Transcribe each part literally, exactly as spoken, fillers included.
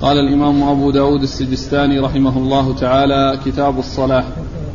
قال الإمام أبو داود السجستاني رحمه الله تعالى: كتاب الصلاة.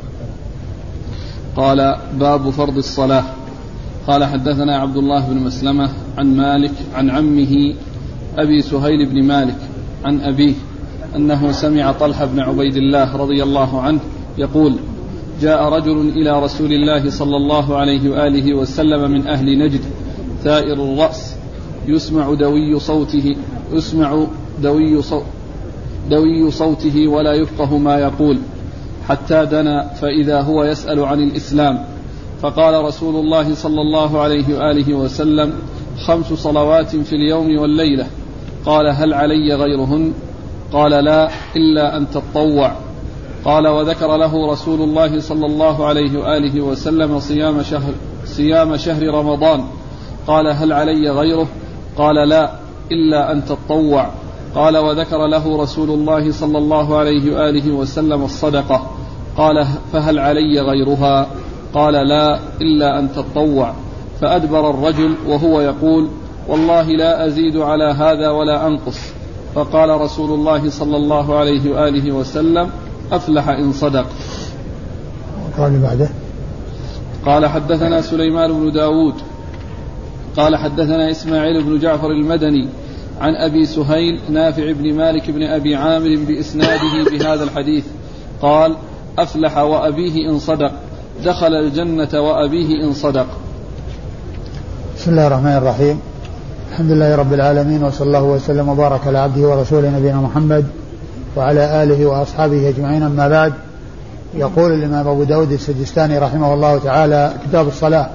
قال: باب فرض الصلاة. قال: حدثنا عبد الله بن مسلمة عن مالك عن عمه أبي سهيل بن مالك عن أبيه أنه سمع طلحة بن عبيد الله رضي الله عنه يقول: جاء رجل إلى رسول الله صلى الله عليه وآله وسلم من أهل نجد ثائر الرأس يسمع دوي صوته يسمع دوي, صو دوي صوته ولا يفقه ما يقول، حتى دنا فإذا هو يسأل عن الإسلام. فقال رسول الله صلى الله عليه وآله وسلم: خمس صلوات في اليوم والليلة. قال: هل علي غيرهن؟ قال: لا، إلا أن تطوع. قال: وذكر له رسول الله صلى الله عليه وآله وسلم صيام شهر, صيام شهر رمضان. قال: هل علي غيره؟ قال: لا، إلا أن تطوع. قال: وذكر له رسول الله صلى الله عليه وآله وسلم الصدقة. قال: فهل علي غيرها؟ قال: لا، إلا أن تطوع. فأدبر الرجل وهو يقول: والله لا أزيد على هذا ولا أنقص. فقال رسول الله صلى الله عليه وآله وسلم: أفلح إن صدق. قال بعده: قال: حدثنا سليمان بن داود قال: حدثنا إسماعيل بن جعفر المدني عن أبي سهيل نافع بن مالك بن أبي عامر بإسناده بهذا الحديث قال: أفلح وأبيه إن صدق، دخل الجنة وأبيه إن صدق. بسم الله الرحمن الرحيم. الحمد لله رب العالمين، وصلى الله وسلم وبارك على عبده ورسوله نبينا محمد وعلى آله وأصحابه أجمعين، أما بعد. يقول الإمام أبو داود السجستاني رحمه الله تعالى: كتاب الصلاة.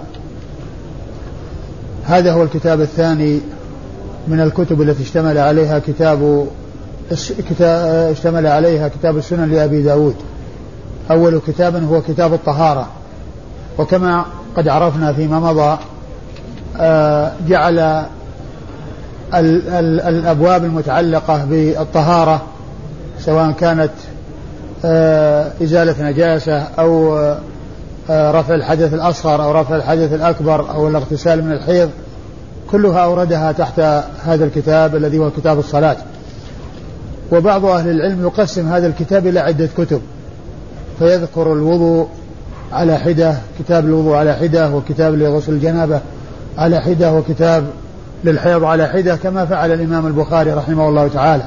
هذا هو الكتاب الثاني من الكتب التي اشتمل عليها كتاب اشتمل عليها كتاب السنن لأبي داود. أول كتاب هو كتاب الطهارة، وكما قد عرفنا فيما مضى جعل الأبواب المتعلقة بالطهارة، سواء كانت إزالة نجاسة أو رفع الحدث الأصغر أو رفع الحدث الأكبر أو الاغتسال من الحيض، كلها أوردها تحت هذا الكتاب الذي هو كتاب الصلاة. وبعض أهل العلم يقسم هذا الكتاب إلى عدة كتب، فيذكر الوضوء على حدة، كتاب الوضوء على حدة، وكتاب لغسل الجنابة على حدة، وكتاب للحيض على حدة، كما فعل الإمام البخاري رحمه الله تعالى.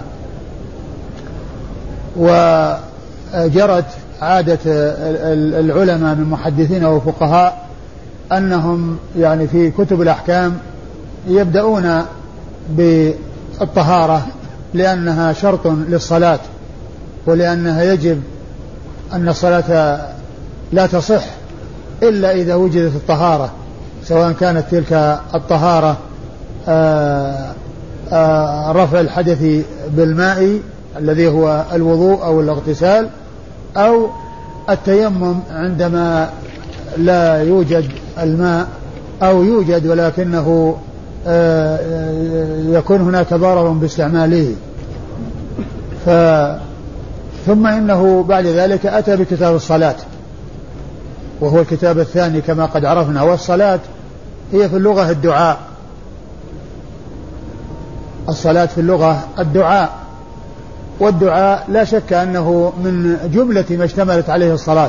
وجرت عادة العلماء من محدثين وفقهاء أنهم يعني في كتب الأحكام يبدأون بالطهارة، لأنها شرط للصلاة، ولأنها يجب أن الصلاة لا تصح إلا إذا وجدت الطهارة، سواء كانت تلك الطهارة آآ آآ رفع الحدث بالماء الذي هو الوضوء أو الاغتسال، أو التيمم عندما لا يوجد الماء، أو يوجد ولكنه يكون هناك ضرر باستعماله. ثم إنه بعد ذلك أتى بكتاب الصلاة، وهو الكتاب الثاني كما قد عرفنا. والصلاة هي في اللغة الدعاء، الصلاة في اللغة الدعاء، والدعاء لا شك أنه من جملة ما اشتملت عليه الصلاة،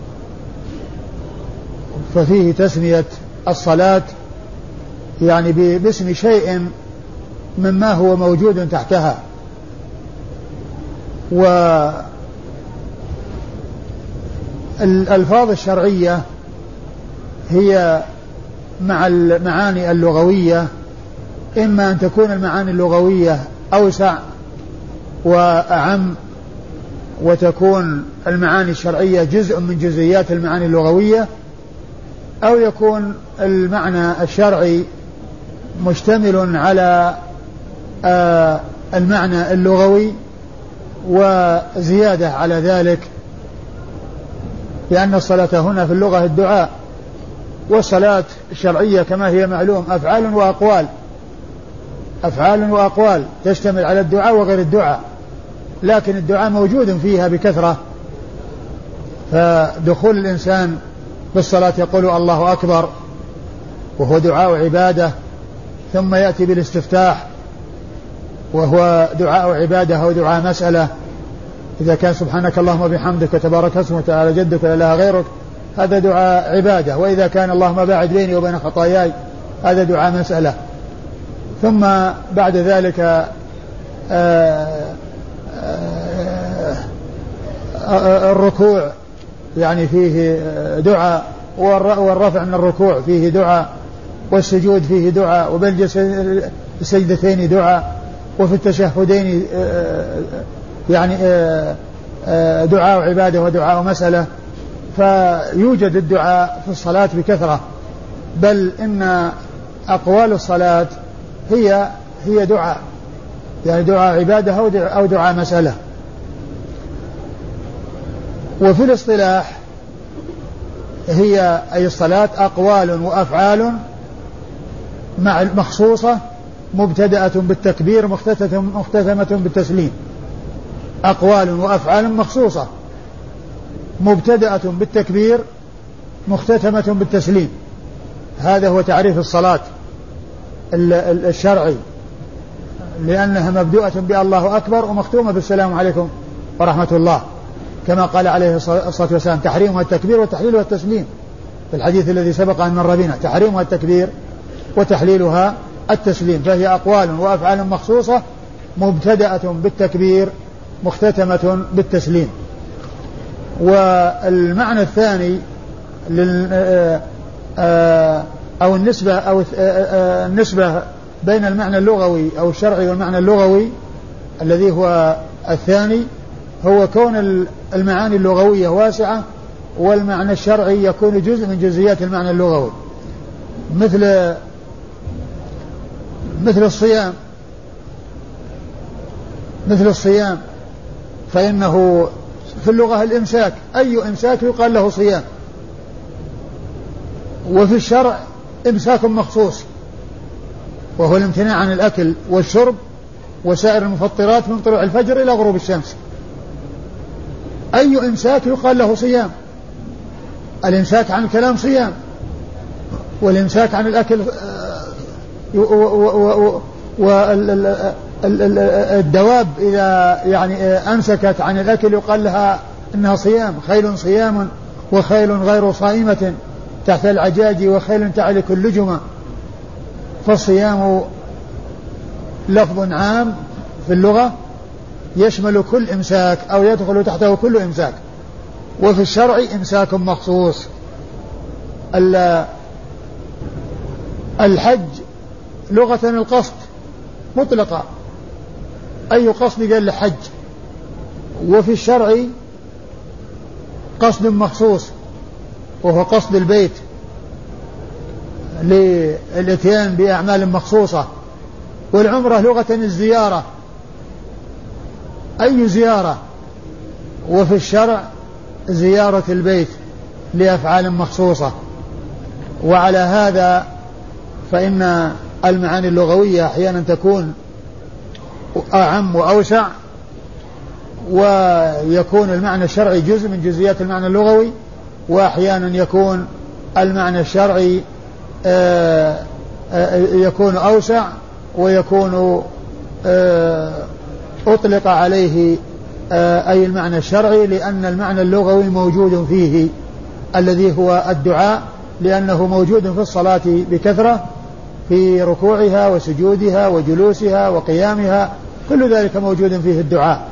ففيه تسمية الصلاة يعني باسم شيء مما هو موجود تحتها. والألفاظ الشرعية هي مع المعاني اللغوية، إما أن تكون المعاني اللغوية أوسع وأعم، وتكون المعاني الشرعية جزء من جزئيات المعاني اللغوية، أو يكون المعنى الشرعي مشتمل على المعنى اللغوي وزيادة على ذلك، لأن الصلاة هنا في اللغة الدعاء. والصلاة الشرعية كما هي معلوم أفعال وأقوال، أفعال وأقوال تشتمل على الدعاء وغير الدعاء، لكن الدعاء موجود فيها بكثرة. فدخول الإنسان بالصلاة يقول الله أكبر وهو دعاء عبادة، ثم يأتي بالاستفتاح وهو دعاء عبادة أو دعاء مسألة. إذا كان سبحانك اللهم وبحمدك وتبارك اسمك وتعالى جدك لا إله غيرك هذا دعاء عبادة. وإذا كان اللهم باعد بيني وبين خطاياي هذا دعاء مسألة. ثم بعد ذلك آآ آآ الركوع يعني فيه دعاء، والرفع من الركوع فيه دعاء، والسجود فيه دعاء، وبين السجدتين دعاء، وفي التشهدين يعني دعاء عبادة ودعاء مسألة. فيوجد الدعاء في الصلاة بكثرة، بل إن أقوال الصلاة هي هي دعاء، يعني دعاء عبادة أو دعاء مسألة. وفي الاصطلاح هي أي الصلاة أقوال وأفعال مع مخصوصة مبتدأة بالتكبير مختتمة بالتسليم. أقوال وأفعال مخصوصة مبتدأة بالتكبير مختتمة بالتسليم. هذا هو تعريف الصلاة الشرعي، لأنها مبدوءة بالله أكبر ومختومة بالسلام عليكم ورحمة الله، كما قال عليه الصلاة والسلام تحريمها التكبير وتحليلها التسليم في الحديث الذي سبق أن مر بنا، تحريمها التكبير وتحليلها التسليم. فهي أقوال وأفعال مخصوصة مبتدأة بالتكبير مختتمة بالتسليم. والمعنى الثاني أو النسبة أو النسبة بين المعنى اللغوي أو الشرعي والمعنى اللغوي الذي هو الثاني هو كون المعاني اللغوية واسعة، والمعنى الشرعي يكون جزء من جزئيات المعنى اللغوي، مثل مثل الصيام مثل الصيام فإنه في اللغة الإمساك، أي إمساك يقال له صيام. وفي الشرع إمساك مخصوص وهو الامتناع عن الأكل والشرب وسائر المفطرات من طلوع الفجر إلى غروب الشمس. أي إمساك يقال له صيام. الإمساك عن الكلام صيام، والإمساك عن الأكل والدواب إذا يعني أمسكت عن الأكل يقال لها إنها صيام. خيل صيام وخيل غير صائمة تحت العجاج وخيل تعلك اللجمة. فالصيام لفظ عام في اللغة يشمل كل إمساك أو يدخل تحته كل إمساك. وفي الشرع إمساك مخصوص. الحج لغة القصد مطلقة، أي قصد قال لحج. وفي الشرع قصد مخصوص وهو قصد البيت للاتيان بأعمال مخصوصة. والعمرة لغة الزيارة، أي زيارة. وفي الشرع زيارة البيت لأفعال مخصوصة. وعلى هذا فإن المعاني اللغوية أحيانا تكون أعم وأوسع، ويكون المعنى الشرعي جزء من جزئيات المعنى اللغوي، وأحيانا يكون المعنى الشرعي يكون أوسع ويكون أطلق عليه أي المعنى الشرعي، لأن المعنى اللغوي موجود فيه الذي هو الدعاء، لأنه موجود في الصلاة بكثرة في ركوعها وسجودها وجلوسها وقيامها، كل ذلك موجود فيه الدعاء.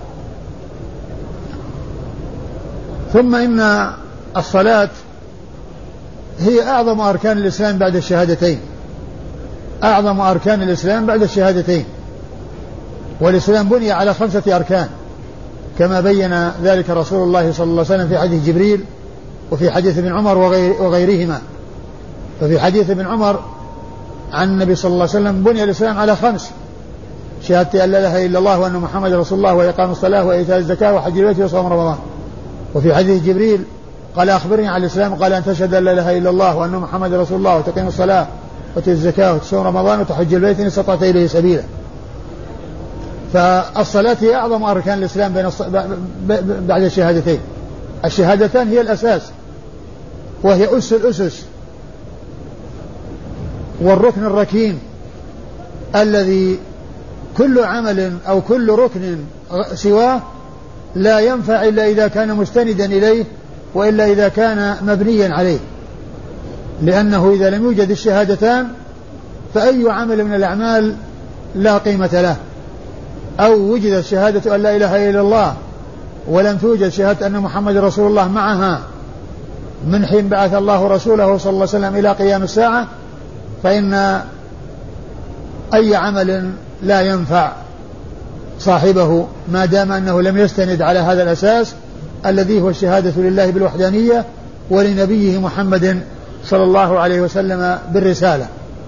ثم إن الصلاة هي أعظم أركان الإسلام بعد الشهادتين، أعظم أركان الإسلام بعد الشهادتين. والإسلام بني على خمسة أركان كما بين ذلك رسول الله صلى الله عليه وسلم في حديث جبريل وفي حديث ابن عمر وغير وغيرهما. ففي حديث ابن عمر عن النبي صلى الله عليه وسلم بني الإسلام على خمس: شهادة أن لا إله إلا الله وأن محمد رسول الله وإقام الصلاة وإيتاء الزكاة وحج البيت وصوم رمضان. وفي حديث جبريل قال أخبرني عن الإسلام، قال أن تشهد أن لا إله إلا الله وأن محمد رسول الله وتقيم الصلاة وتؤتي الزكاة وتصوم رمضان وتحج البيت إن استطعت إليه سبيلا. فالصلاة هي أعظم أركان الإسلام بين الص... بعد الشهادتين. الشهادتان هي الأساس وهي أس الأسس والركن الركين الذي كل عمل أو كل ركن سواه لا ينفع إلا إذا كان مستندا إليه وإلا إذا كان مبنيا عليه، لأنه إذا لم يوجد الشهادتان فأي عمل من الأعمال لا قيمة له، أو وجدت شهادة أن لا إله إلا الله ولم توجد شهادة أن محمد رسول الله معها من حين بعث الله رسوله صلى الله عليه وسلم إلى قيام الساعة، فإن أي عمل لا ينفع صاحبه ما دام أنه لم يستند على هذا الأساس الذي هو الشهادة لله بالوحدانية ولنبيه محمد صلى الله عليه وسلم بالرسالة.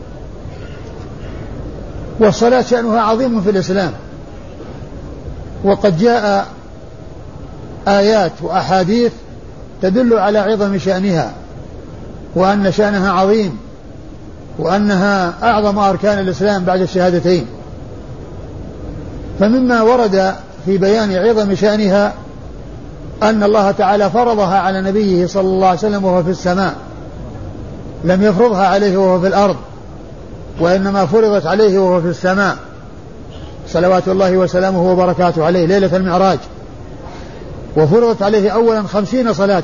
والصلاة شأنها عظيم في الإسلام، وقد جاء آيات وأحاديث تدل على عظم شأنها وأن شأنها عظيم وأنها أعظم أركان الإسلام بعد الشهادتين. فمما ورد في بيان عظم شأنها أن الله تعالى فرضها على نبيه صلى الله عليه وسلم وهو في السماء، لم يفرضها عليه وهو في الأرض، وإنما فرضت عليه وهو في السماء صلوات الله وسلامه وبركاته عليه ليلة المعراج، وفرضت عليه أولا خمسين صلاة،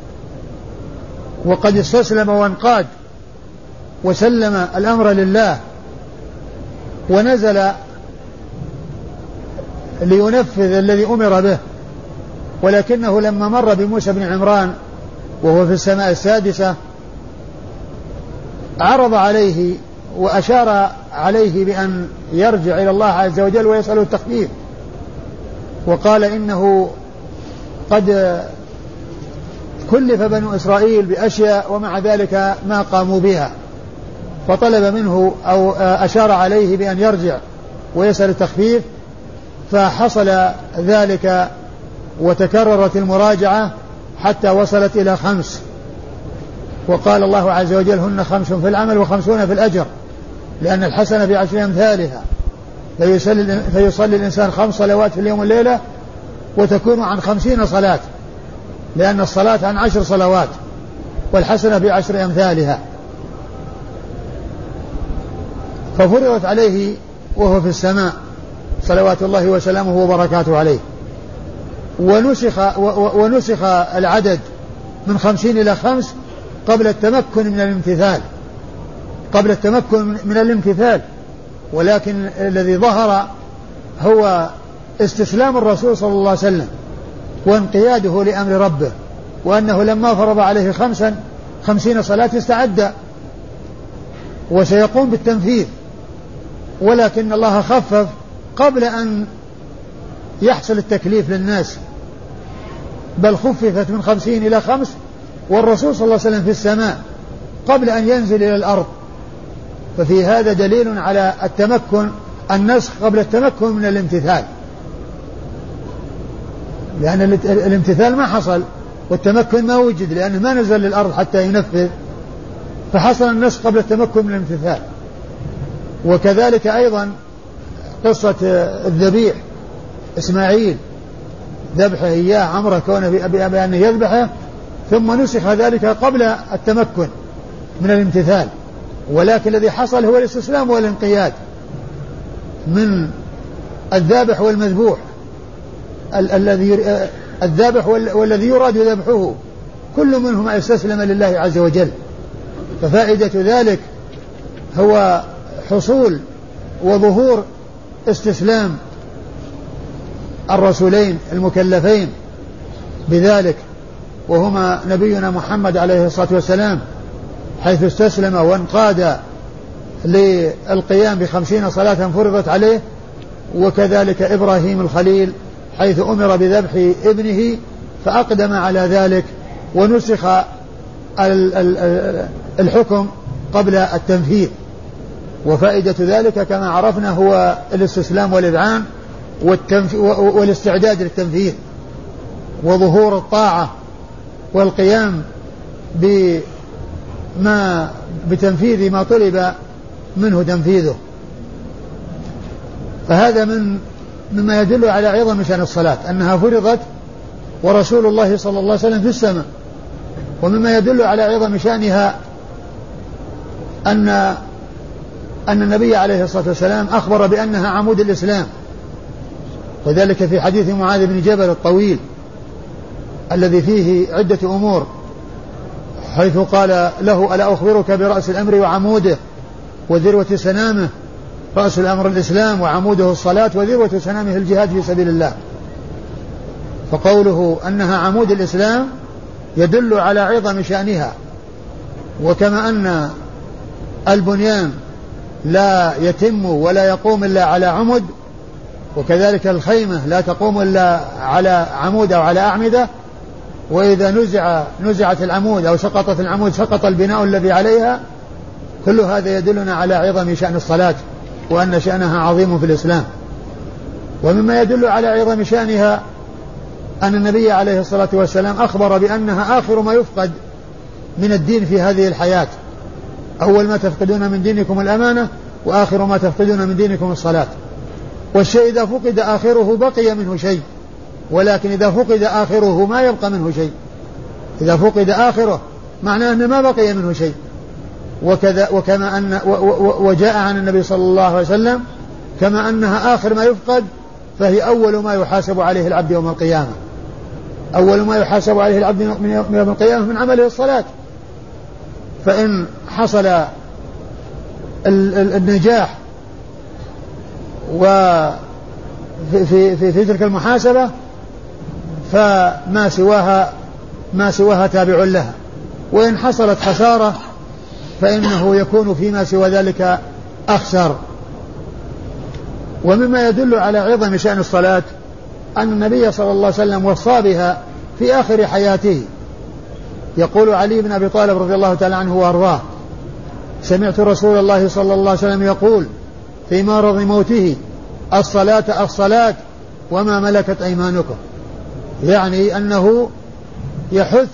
وقد استسلم وانقاد وسلم الأمر لله ونزل لينفذ الذي أمر به. ولكنه لما مر بموسى بن عمران وهو في السماء السادسة عرض عليه وأشار عليه بأن يرجع إلى الله عز وجل ويسأله التخفيف، وقال إنه قد كلف بنو إسرائيل بأشياء ومع ذلك ما قاموا بها، فطلب منه أو أشار عليه بأن يرجع ويسأل التخفيف، فحصل ذلك وتكررت المراجعة حتى وصلت إلى خمس، وقال الله عز وجل هن خمس في العمل وخمسون في الأجر، لأن الحسنة بعشر أمثالها، فيصلي, فيصلي الإنسان خمس صلوات في اليوم والليلة وتكون عن خمسين صلاة، لأن الصلاة عن عشر صلوات والحسنة بعشر أمثالها. ففرضت عليه وهو في السماء صلوات الله وسلامه وبركاته عليه، ونسخ, ونسخ العدد من خمسين إلى خمس قبل التمكن من الامتثال قبل التمكن من الامتثال ولكن الذي ظهر هو استسلام الرسول صلى الله عليه وسلم وانقياده لأمر ربه، وأنه لما فرض عليه خمسا خمسين صلاة استعد وسيقوم بالتنفيذ، ولكن الله خفف قبل أن يحصل التكليف للناس، بل خففت من خمسين إلى خمس والرسول صلى الله عليه وسلم في السماء قبل أن ينزل إلى الأرض. ففي هذا دليل على التمكن، النسخ قبل التمكن من الامتثال، لأن الامتثال ما حصل والتمكن ما وجد لأنه ما نزل للأرض حتى ينفذ، فحصل النسخ قبل التمكن من الامتثال. وكذلك أيضا قصة الذبيح إسماعيل ذبحه إياه عمره كونه بأنه يذبحه، ثم نسخ ذلك قبل التمكن من الامتثال، ولكن الذي حصل هو الاستسلام والانقياد من الذابح والمذبوح، الذي الذابح والذي يراد ذبحه كل منهما استسلم لله عز وجل. ففائدة ذلك هو حصول وظهور استسلام الرسولين المكلفين بذلك، وهما نبينا محمد عليه الصلاة والسلام، حيث استسلم وانقاد للقيام بخمسين صلاة فرضت عليه، وكذلك إبراهيم الخليل حيث أمر بذبح ابنه فأقدم على ذلك ونسخ الحكم قبل التنفيذ. وفائدة ذلك كما عرفنا هو الاستسلام والإذعان والاستعداد للتنفيذ وظهور الطاعة والقيام بما بتنفيذ ما طلب منه تنفيذه. فهذا من مما يدل على عظم شأن الصلاة أنها فرضت ورسول الله صلى الله عليه وسلم في السماء، ومما يدل على عظم شأنها أن أن النبي عليه الصلاة والسلام أخبر بأنها عمود الإسلام، وذلك في حديث معاذ بن جبل الطويل الذي فيه عدة أمور، حيث قال له: ألا أخبرك برأس الأمر وعموده وذروة سنامه؟ رأس الأمر الإسلام، وعموده الصلاة، وذروة سنامه الجهاد في سبيل الله. فقوله أنها عمود الإسلام يدل على عظم شأنها، وكما أن البنيان لا يتم ولا يقوم إلا على عمد، وكذلك الخيمة لا تقوم إلا على عمود أو على أعمدة، وإذا نزع نزعت العمود أو سقطت العمود سقط البناء الذي عليها. كل هذا يدلنا على عظم شأن الصلاة، وأن شأنها عظيم في الإسلام. ومما يدل على عظم شأنها أن النبي عليه الصلاة والسلام أخبر بأنها آخر ما يفقد من الدين في هذه الحياة. أول ما تفقدون من دينكم الأمانة، وآخر ما تفقدون من دينكم الصلاة. والشيء إذا فقد آخره بقي منه شيء، ولكن إذا فقد آخره ما يبقى منه شيء. إذا فقد آخره معناه أنه ما بقي منه شيء. وكذا وكما أن وجاء عن النبي صلى الله عليه وسلم كما أنها آخر ما يفقد، فهي أول ما يحاسب عليه العبد يوم القيامة. أول ما يحاسب عليه العبد يوم القيامة من عمله الصلاة. فإن حصل النجاح وفي في في, في تلك المحاسبة فما سواها ما سواها تابع لها، وإن حصلت خسارة فإنه يكون فيما سوى ذلك أخسر. ومما يدل على عظم شأن الصلاة أن النبي صلى الله عليه وسلم وصى بها في آخر حياته. يقول علي بن أبي طالب رضي الله تعالى عنه وأرضاه: سمعت رسول الله صلى الله عليه وسلم يقول في مرض موته: الصلاة الصلاة وما ملكت أيمانكم. يعني أنه يحث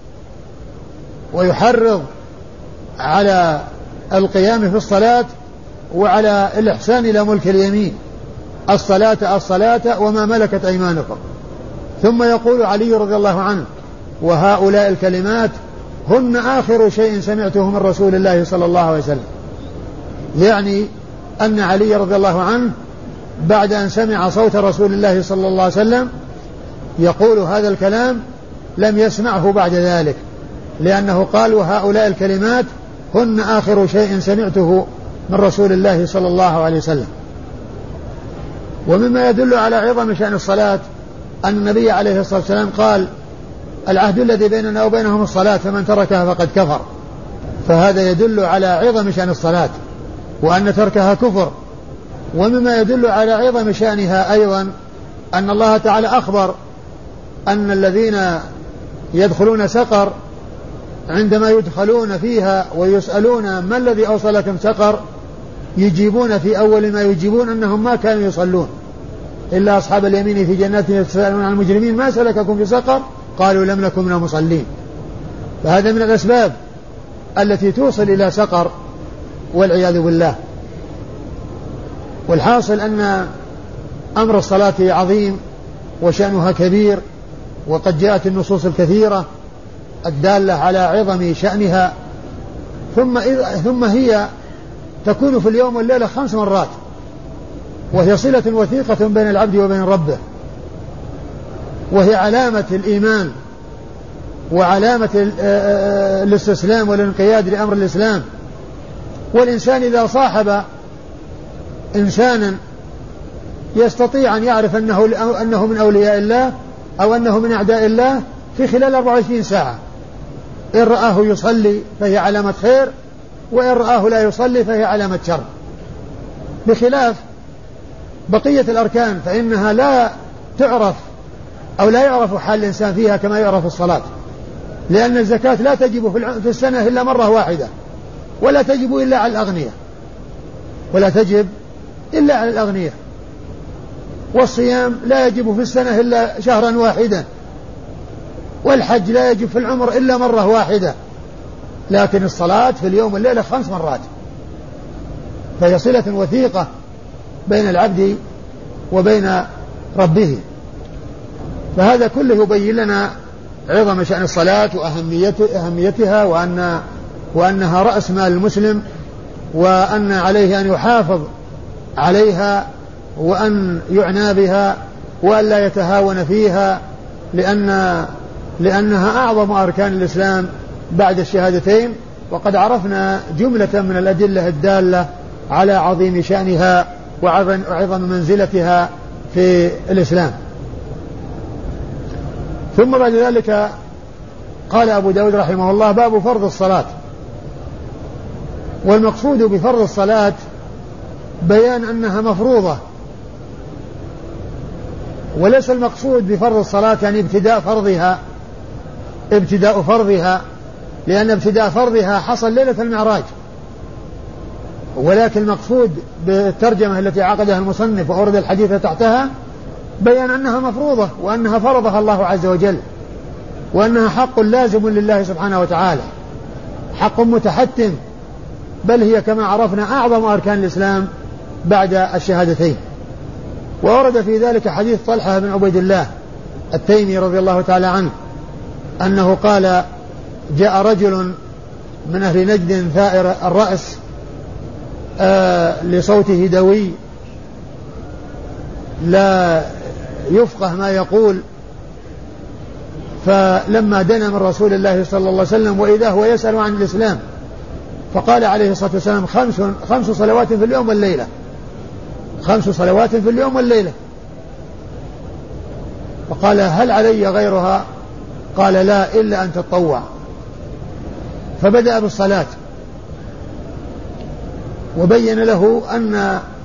ويحرض على القيام في الصلاة وعلى الإحسان إلى ملك اليمين. الصلاة الصلاة وما ملكت أيمانكم. ثم يقول علي رضي الله عنه: وهؤلاء الكلمات هن آخر شيء سمعته من رسول الله صلى الله عليه وسلم. يعني أن علي رضي الله عنه بعد أن سمع صوت رسول الله صلى الله عليه وسلم يقول هذا الكلام لم يسمعه بعد ذلك، لأنه قال: وهؤلاء الكلمات هن آخر شيء سمعته من رسول الله صلى الله عليه وسلم. ومما يدل على عظم شأن الصلاة أن النبي عليه الصلاة والسلام قال: العهد الذي بيننا وبينهم الصلاة، فمن تركها فقد كفر. فهذا يدل على عظم شأن الصلاة وأن تركها كفر. ومما يدل على عظم شأنها أيضا أن الله تعالى أخبر أن الذين يدخلون سقر عندما يدخلون فيها ويسألون ما الذي أوصلكم سقر، يجيبون في أول ما يجيبون أنهم ما كانوا يصلون إلا أصحاب اليمين في جنات يتساءلون عن المجرمين ما سلككم في سقر قالوا لم نكن من المصلين. فهذا من الأسباب التي توصل إلى سقر والعياذ بالله. والحاصل أن أمر الصلاة عظيم وشأنها كبير، وقد جاءت النصوص الكثيرة الدالة على عظم شأنها. ثم, ثم هي تكون في اليوم والليلة خمس مرات، وهي صلة وثيقة بين العبد وبين ربه، وهي علامة الإيمان وعلامة الاستسلام والانقياد لأمر الإسلام. والإنسان إذا صاحب إنسانا يستطيع أن يعرف أنه, أنه من أولياء الله أو أنه من أعداء الله في خلال أربعة وعشرين ساعة، إن رآه يصلي فهي علامة خير، وإن رآه لا يصلي فهي علامة شر، بخلاف بقية الأركان فإنها لا تعرف أو لا يعرف حال الإنسان فيها كما يعرف الصلاة. لأن الزكاة لا تجب في السنة إلا مرة واحدة، ولا تجب إلا على الأغنياء ولا تجب إلا على الأغنياء. والصيام لا يجب في السنة إلا شهرا واحدا، والحج لا يجب في العمر إلا مرة واحدة. لكن الصلاة في اليوم والليلة خمس مرات، فهي صلة وثيقة بين العبد وبين ربه. فهذا كله يبين لنا عظم شأن الصلاة وأهميتها، وأن وأنها رأس مال المسلم، وأن عليه أن يحافظ عليها وأن يعنى بها وأن لا يتهاون فيها، لأن لأنها أعظم أركان الإسلام بعد الشهادتين، وقد عرفنا جملة من الأدلة الدالة على عظيم شأنها وعظم منزلتها في الإسلام. ثم بعد ذلك قال أبو داود رحمه الله: باب فرض الصلاة. والمقصود بفرض الصلاة بيان أنها مفروضة، وليس المقصود بفرض الصلاة يعني ابتداء فرضها ابتداء فرضها لأن ابتداء فرضها حصل ليلة المعراج، ولكن المقصود بالترجمة التي عقدها المصنف وأورد الحديث تحتها بيان أنها مفروضة، وأنها فرضها الله عز وجل، وأنها حق لازم لله سبحانه وتعالى، حق متحتم، بل هي كما عرفنا أعظم أركان الإسلام بعد الشهادتين. وورد في ذلك حديث طلحة بن عبيد الله التيمي رضي الله تعالى عنه أنه قال: جاء رجل من أهل نجد ثائر الرأس آه لصوته دوي لا يفقه ما يقول، فلما دنا من رسول الله صلى الله عليه وسلم وإذا هو يسأل عن الإسلام، فقال عليه الصلاة والسلام: خمس, خمس صلوات في اليوم والليلة خمس صلوات في اليوم والليلة. فقال: هل علي غيرها؟ قال: لا، إلا أن تطوع. فبدأ بالصلاة وبين له أن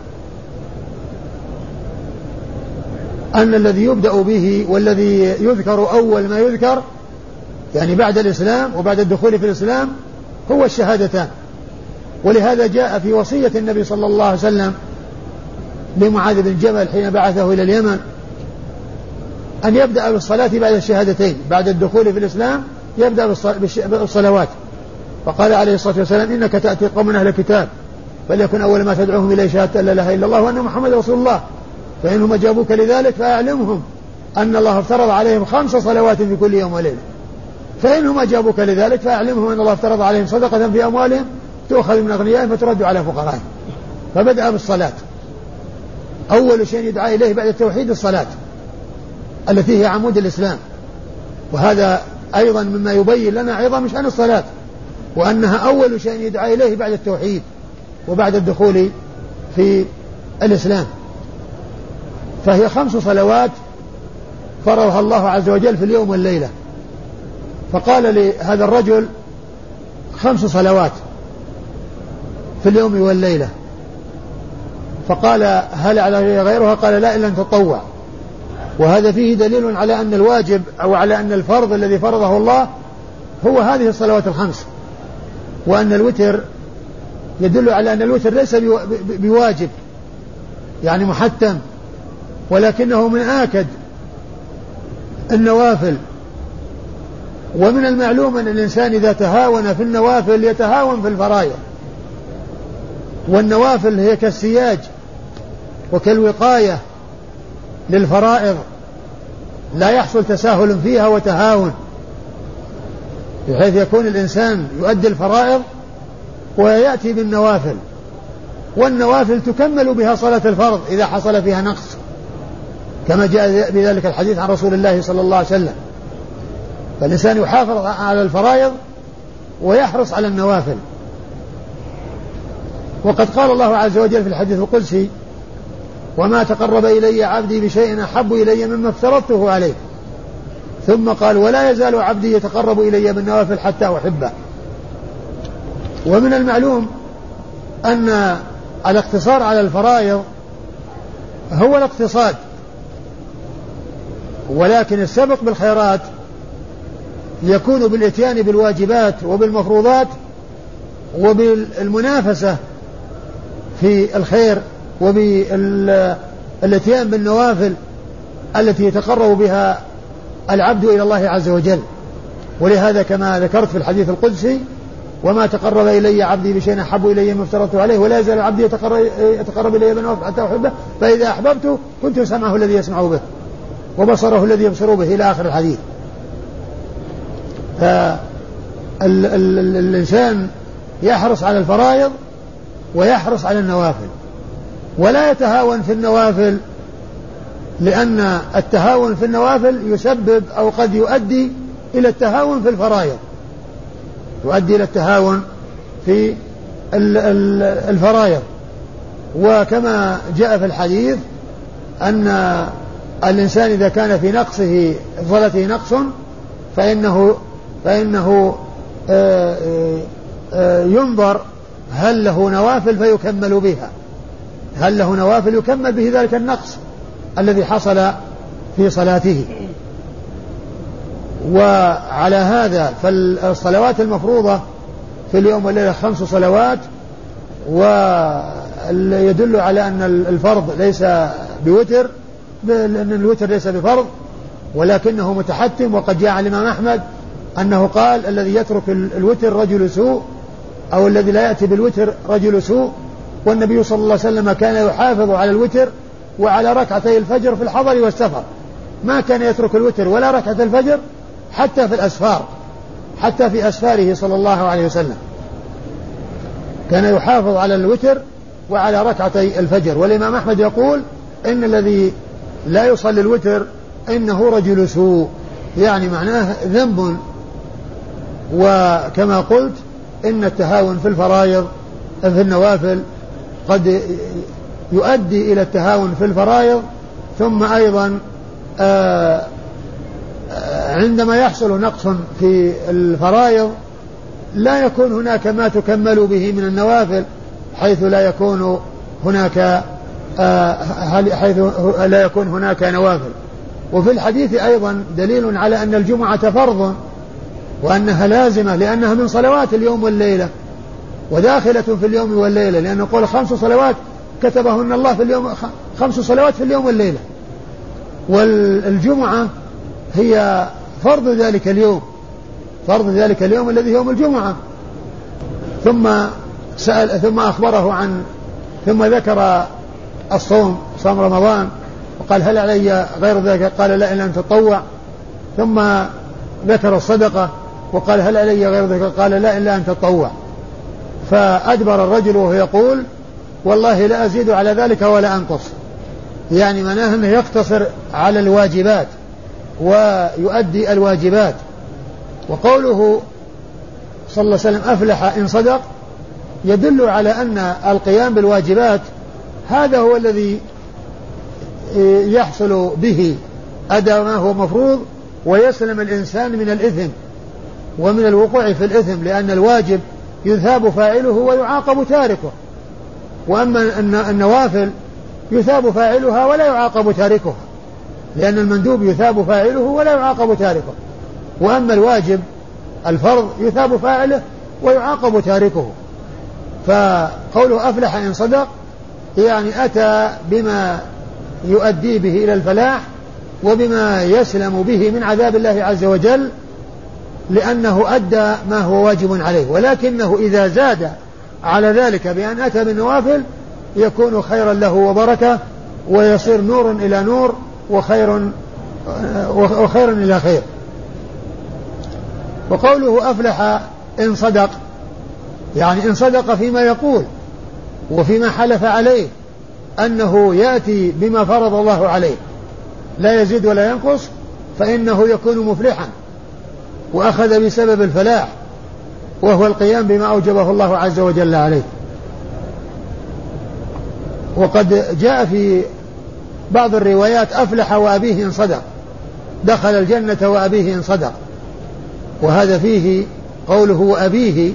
أن الذي يبدأ به والذي يذكر أول ما يذكر يعني بعد الإسلام وبعد الدخول في الإسلام هو الشهادتان. ولهذا جاء في وصية النبي صلى الله عليه وسلم لمعاذ بن جبل حين بعثه إلى اليمن أن يبدأ بالصلاة بعد الشهادتين، بعد الدخول في الإسلام يبدأ بالصلوات. فقال عليه الصلاة والسلام: إنك تأتي قوم من أهل الكتاب فليكن أول ما تدعوهم إليه شهادة لا إله إلا الله وأن محمد رسول الله، فإنهم أجابوك لذلك فأعلمهم أن الله افترض عليهم خمس صلوات في كل يوم وليلة، فإنهم أجابوك لذلك فأعلمهم أن الله افترض عليهم صدقة في أموالهم تؤخذ من أغنيائهم فترد على فقرائهم. فبدأ بالصلاة، أول شيء يدعى إليه بعد التوحيد الصلاة التي هي عمود الإسلام، وهذا أيضا مما يبين لنا عظم شأن الصلاة، وأنها أول شيء يدعى إليه بعد التوحيد وبعد الدخول في الإسلام. فهي خمس صلوات فرضها الله عز وجل في اليوم والليلة. فقال لهذا الرجل: خمس صلوات في اليوم والليلة. فقال: هل على غيرها؟ قال: لا، إلا أن تطوع. وهذا فيه دليل على أن الواجب أو على أن الفرض الذي فرضه الله هو هذه الصلوات الخمس، وأن الوتر يدل على أن الوتر ليس بواجب يعني محتم، ولكنه من آكد النوافل. ومن المعلوم أن الإنسان إذا تهاون في النوافل يتهاون في الفرائض، والنوافل هي كالسياج وكالوقاية للفرائض، لا يحصل تساهل فيها وتهاون، بحيث يكون الإنسان يؤدي الفرائض ويأتي بالنوافل، والنوافل تكمل بها صلاة الفرض إذا حصل فيها نقص، كما جاء بذلك الحديث عن رسول الله صلى الله عليه وسلم. فالإنسان يحافظ على الفرائض ويحرص على النوافل. وقد قال الله عز وجل في الحديث القدسي: وما تقرب إلي عبدي بشيء أحب إلي مما افترضته عليه. ثم قال: ولا يزال عبدي يتقرب إلي بالنوافل حتى أحبه. ومن المعلوم أن الاقتصار على الفرائض هو الاقتصاد، ولكن السبق بالخيرات يكون بالاتيان بالواجبات وبالمفروضات وبالمنافسة في الخير وبالاتيان بالنوافل التي يتقرب بها العبد إلى الله عز وجل. ولهذا كما ذكرت في الحديث القدسي: وما تقرب إلي عبدي بشيء أحب إلي مما افترضته عليه ولا يزال عبدي يتقرب إلي بالنوافل حتى أحبه فإذا أحببته كنت سمعه الذي يسمع به وبصره الذي يبصر به إلى آخر الحديث. فالإنسان يحرص على الفرائض ويحرص على النوافل، ولا يتهاون في النوافل، لأن التهاون في النوافل يسبب أو قد يؤدي إلى التهاون في الفرائض، يؤدي إلى التهاون في الفرائض. وكما جاء في الحديث أن الإنسان إذا كان في نقصه صلاته نقص فإنه, فإنه ينظر هل له نوافل فيكمل بها، هل له نوافل يكمل به ذلك النقص الذي حصل في صلاته. وعلى هذا فالصلوات المفروضة في اليوم والليلة خمس صلوات، ويدل على أن الفرض ليس بوتر، لأن الوتر ليس بفرض ولكنه متحتم. وقد جاء عن الإمام أحمد أنه قال الذي يترك الوتر رجل سوء، أو الذي لا يأتي بالوتر رجل سوء. والنبي صلى الله عليه وسلم كان يحافظ على الوتر وعلى ركعتي الفجر في الحضر والسفر، ما كان يترك الوتر ولا ركعة الفجر حتى في الأسفار، حتى في أسفاره صلى الله عليه وسلم كان يحافظ على الوتر وعلى ركعتي الفجر. والإمام أحمد يقول إن الذي لا يصلي الوتر إنه رجل سوء، يعني معناه ذنب. وكما قلت إن التهاون في الفرائض في النوافل قد يؤدي إلى التهاون في الفرائض، ثم أيضا آآ آآ عندما يحصل نقص في الفرائض لا يكون هناك ما تكمل به من النوافل، حيث لا يكون هناك حيث لا يكون هناك نوافل. وفي الحديث أيضا دليل على أن الجمعة فرض وأنها لازمة، لأنها من صلوات اليوم والليلة وداخلة في اليوم والليلة، لأنه قول خمس صلوات كتبهن الله في اليوم، خمس صلوات في اليوم والليلة، والجمعة هي فرض ذلك اليوم، فرض ذلك اليوم الذي يوم الجمعة. ثم سأل ثم أخبره عن ثم ذكر الصوم، صوم رمضان، وقال هل علي غير ذلك؟ قال لا إلا أن تطوع. ثم ذكر الصدقة وقال هل علي غير ذلك؟ قال لا إلا أن تطوع. فأدبر الرجل وهو يقول والله لا أزيد على ذلك ولا أنقص، يعني معناه أنه يقتصر على الواجبات ويؤدي الواجبات. وقوله صلى الله عليه وسلم أفلح إن صدق يدل على أن القيام بالواجبات هذا هو الذي يحصل به أداء ما هو مفروض، ويسلم الإنسان من الإثم ومن الوقوع في الإثم، لأن الواجب يثاب فاعله ويعاقب تاركه، وأما النوافل يثاب فاعلها ولا يعاقب تاركها، لأن المندوب يثاب فاعله ولا يعاقب تاركه، وأما الواجب الفرض يثاب فاعله ويعاقب تاركه. فقوله أفلح إن صدق يعني أتى بما يؤدي به إلى الفلاح وبما يسلم به من عذاب الله عز وجل، لأنه أدى ما هو واجب عليه. ولكنه إذا زاد على ذلك بأن أتى بالنوافل يكون خيرا له وبركة، ويصير نور إلى نور وخير وخير إلى خير. وقوله أفلح إن صدق يعني إن صدق فيما يقول وفيما حلف عليه أنه يأتي بما فرض الله عليه لا يزيد ولا ينقص، فإنه يكون مفلحا وأخذ بسبب الفلاح، وهو القيام بما أوجبه الله عز وجل عليه. وقد جاء في بعض الروايات أفلح وأبيه إن صدق، دخل الجنة وأبيه إن صدق، وهذا فيه قوله وأبيه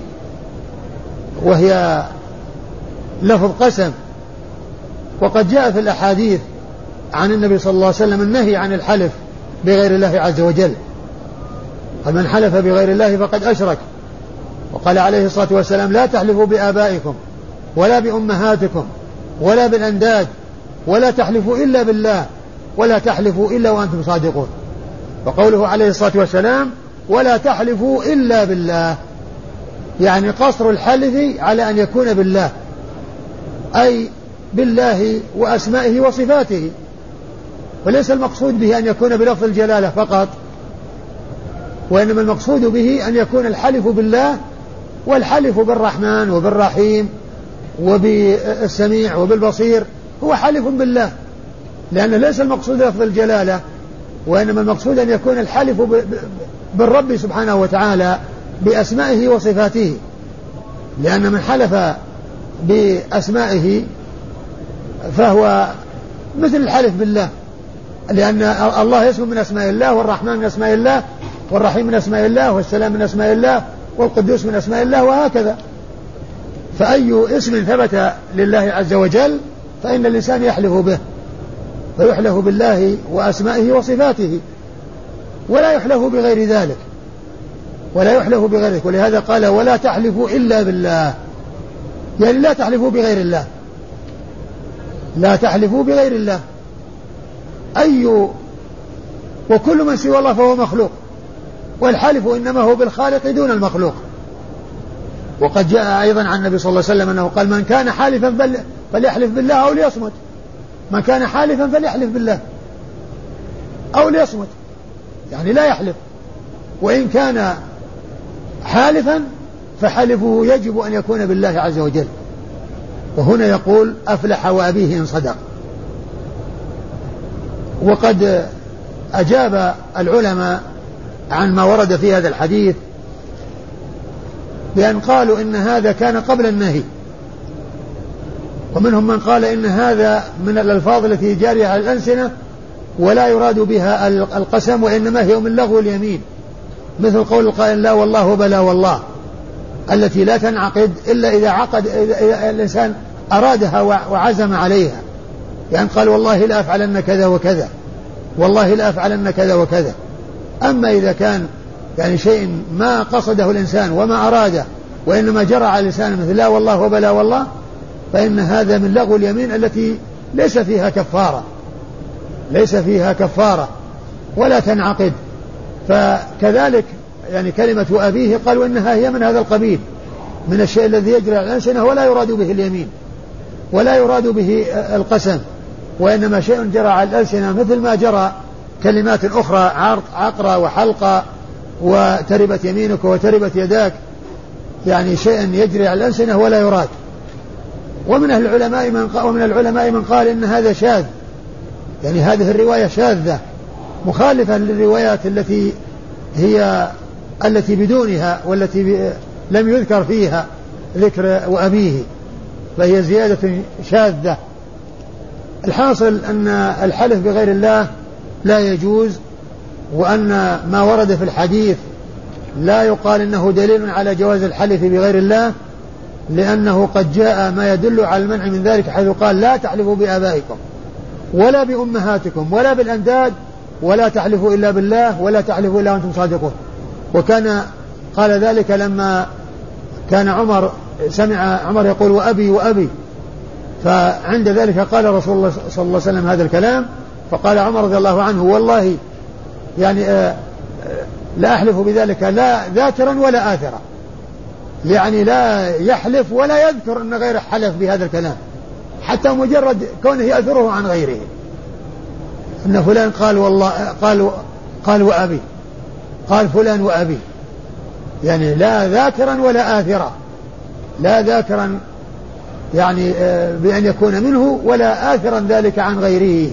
وهي لفظ قسم. وقد جاء في الأحاديث عن النبي صلى الله عليه وسلم النهي عن الحلف بغير الله عز وجل، فمن حلف بغير الله فقد أشرك. وقال عليه الصلاة والسلام لا تحلفوا بآبائكم ولا بأمهاتكم ولا بالأنداد ولا تحلفوا إلا بالله ولا تحلفوا إلا وأنتم صادقون. وقوله عليه الصلاة والسلام ولا تحلفوا إلا بالله يعني قصر الحلف على أن يكون بالله، أي بالله وأسمائه وصفاته، وليس المقصود به أن يكون بلفظ الجلالة فقط، وإنما المقصود به أن يكون الحلف بالله والحلف بالرحمن وبالرحيم وبالسميع وبالبصير هو حلف بالله، لأنه ليس المقصود لفظ الجلالة، وإنما المقصود أن يكون الحلف بالرب سبحانه وتعالى بأسمائه وصفاته، لأن من حلف بأسمائه فهو مثل الحلف بالله، لأن الله اسم من أسماء الله، والرحمن من أسماء الله، والرحيم من أسماء الله، والسلام من أسماء الله، والقدوس من أسماء الله، وهكذا. فأي اسم ثبت لله عز وجل فإن الإنسان يحلف به، فيحلف بالله وأسمائه وصفاته، ولا يحلف بغير ذلك، ولا يحلف بغير ذلك. ولهذا قال ولا تحلفوا إلا بالله، يعني لا تحلفوا بغير الله، لا تحلفوا بغير الله. أي وكل من سوى الله فهو مخلوق، والحلف إنما هو بالخالق دون المخلوق. وقد جاء أيضا عن النبي صلى الله عليه وسلم أنه قال من كان حالفا فليحلف بالله أو ليصمت، من كان حالفا فليحلف بالله أو ليصمت، يعني لا يحلف، وإن كان حالفا فحلفه يجب أن يكون بالله عز وجل. وهنا يقول أفلح وأبيه إن صدق. وقد أجاب العلماء عن ما ورد في هذا الحديث بأن قالوا إن هذا كان قبل النهي، ومنهم من قال إن هذا من الألفاظ التي جارية على الألسنة ولا يراد بها القسم، وإنما هي من لغو اليمين، مثل قول القائل لا والله بلا والله، التي لا تنعقد إلا إذا عقد إذا الإنسان أرادها وعزم عليها، يعني قال والله لا أفعلن كذا وكذا، والله لا أفعلن كذا وكذا. أما إذا كان يعني شيء ما قصده الإنسان وما أراده وإنما جرى على الإنسان مثل لا والله وبلا والله، فإن هذا من لغو اليمين التي ليس فيها كفارة، ليس فيها كفارة ولا تنعقد. فكذلك يعني كلمة أبيه قالوا إنها هي من هذا القبيل، من الشيء الذي يجري على الألسنة ولا يراد به اليمين ولا يراد به القسم، وإنما شيء جرى على الألسنة مثل ما جرى كلمات أخرى عقرة وحلقة وتربت يمينك وتربت يداك، يعني شيء يجري على الألسنة ولا يراد. ومن العلماء من قال ومن العلماء من قال إن هذا شاذ، يعني هذه الرواية شاذة مخالفة للروايات التي هي التي بدونها والتي لم يذكر فيها ذكر وأبيه، فهي زيادة شاذة. الحاصل أن الحلف بغير الله لا يجوز، وأن ما ورد في الحديث لا يقال إنه دليل على جواز الحلف بغير الله، لأنه قد جاء ما يدل على المنع من ذلك، حيث قال لا تحلفوا بآبائكم ولا بأمهاتكم ولا بالأنداد ولا تحلفوا إلا بالله ولا تحلفوا إلا وأنتم صادقون. وكان قال ذلك لما كان عمر سمع عمر يقول وأبي وأبي، فعند ذلك قال رسول الله صلى الله عليه وسلم هذا الكلام، فقال عمر رضي الله عنه والله يعني آه لا أحلف بذلك لا ذاكرا ولا آثرا، يعني لا يحلف ولا يذكر أن غيره حلف بهذا الكلام، حتى مجرد كونه يأثره عن غيره، أن فلان قال والله قال قال وأبي، قال فلان وأبي، يعني لا ذاكرا ولا آثرا، لا ذاكرا يعني بأن يكون منه ولا آثرا ذلك عن غيره.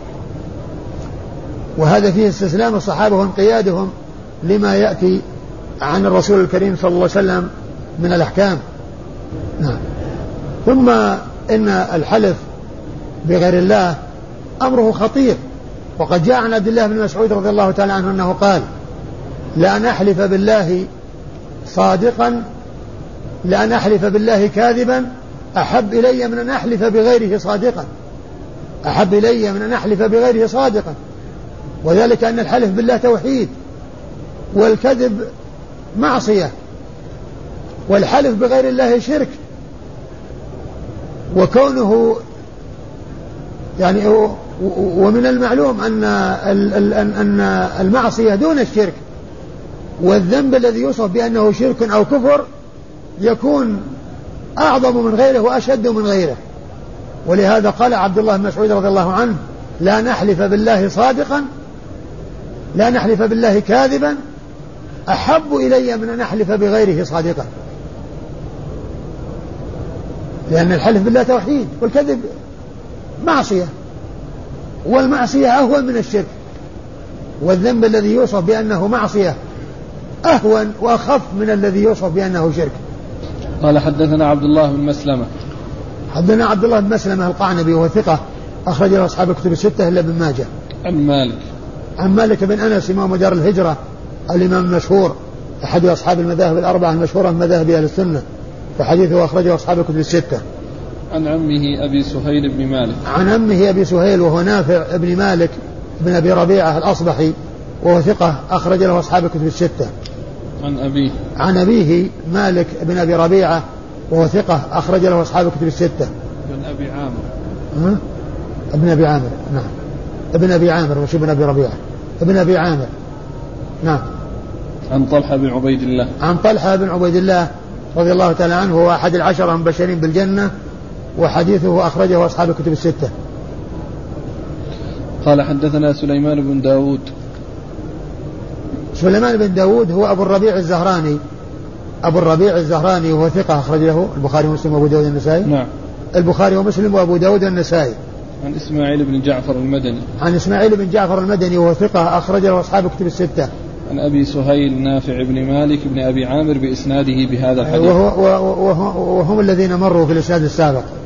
وهذا فيه استسلام الصحابة وانقيادهم لما يأتي عن الرسول الكريم صلى الله عليه وسلم من الأحكام. نعم. ثم إن الحلف بغير الله أمره خطير، وقد جاء عن عبد الله بن مسعود رضي الله تعالى عنه أنه قال لأن أحلف بالله صادقا لأن أحلف بالله كاذبا أحب إلي من أن أحلف بغيره صادقا، أحب إلي من أن أحلف بغيره صادقا، وذلك أن الحلف بالله توحيد، والكذب معصية، والحلف بغير الله شرك. وكونه يعني ومن المعلوم أن أن المعصية دون الشرك، والذنب الذي يوصف بأنه شرك أو كفر يكون أعظم من غيره وأشد من غيره. ولهذا قال عبد الله بن مسعود رضي الله عنه لا نحلف بالله صادقا لا نحلف بالله كاذبا أحب إلي من أن أحلف بغيره صادقا، لأن الحلف بالله توحيد والكذب معصية، والمعصية أهون من الشرك، والذنب الذي يوصف بأنه معصية أهون وأخف من الذي يوصف بأنه شرك. قال حدثنا عبد الله بن مسلمة. حدثنا عبد الله بن مسلمة القعنبي وهو ثقة أخرج له أصحاب الكتب الستة إلا ابن ماجه. عن مالك. عن مالك بن أنس إمام دار الهجرة الإمام المشهور أحد أصحاب المذاهب الأربعة المشهورة من مذاهب أهل السنة، وحديثه أخرجه أصحاب الكتب الستة. عن عمه أبي سهيل بن مالك. عن عمه أبي سهيل وهو نافع بن مالك بن أبي ربيعة الأصبحي وهو ثقة أخرج له أصحاب الكتب الستة. عن أبيه. عن أبيه مالك بن أبي ربيعة وهو ثقة أخرج له أصحاب الكتب الستة. ابن أبي عامر. ها؟ ابن أبي عامر نعم. ابن أبي عامر مش ابن أبي ربيعة، ابن أبي عامر نعم. عن طلحة بن عبيد الله. عن طلحة بن عبيد الله رضي الله تعالى عنه، هو أحد العشرة المبشرين بالجنة، وحديثه أخرجه أصحاب الكتب الستة. قال حدثنا سليمان بن داود. سليمان بن داود هو أبو الربيع الزهراني، أبو الربيع الزهراني وهو ثقة أخرج له البخاري ومسلم وأبو داود النسائي. نعم. البخاري ومسلم وأبو داود النسائي. عن إسماعيل بن جعفر المدني. عن إسماعيل بن جعفر المدني وهو ثقة أخرج له أصحاب الكتب الستة. عن أبي سهيل نافع بن مالك بن أبي عامر بإسناده بهذا الحديث. وهو وهو وهم الذين مروا في الإسناد السابق.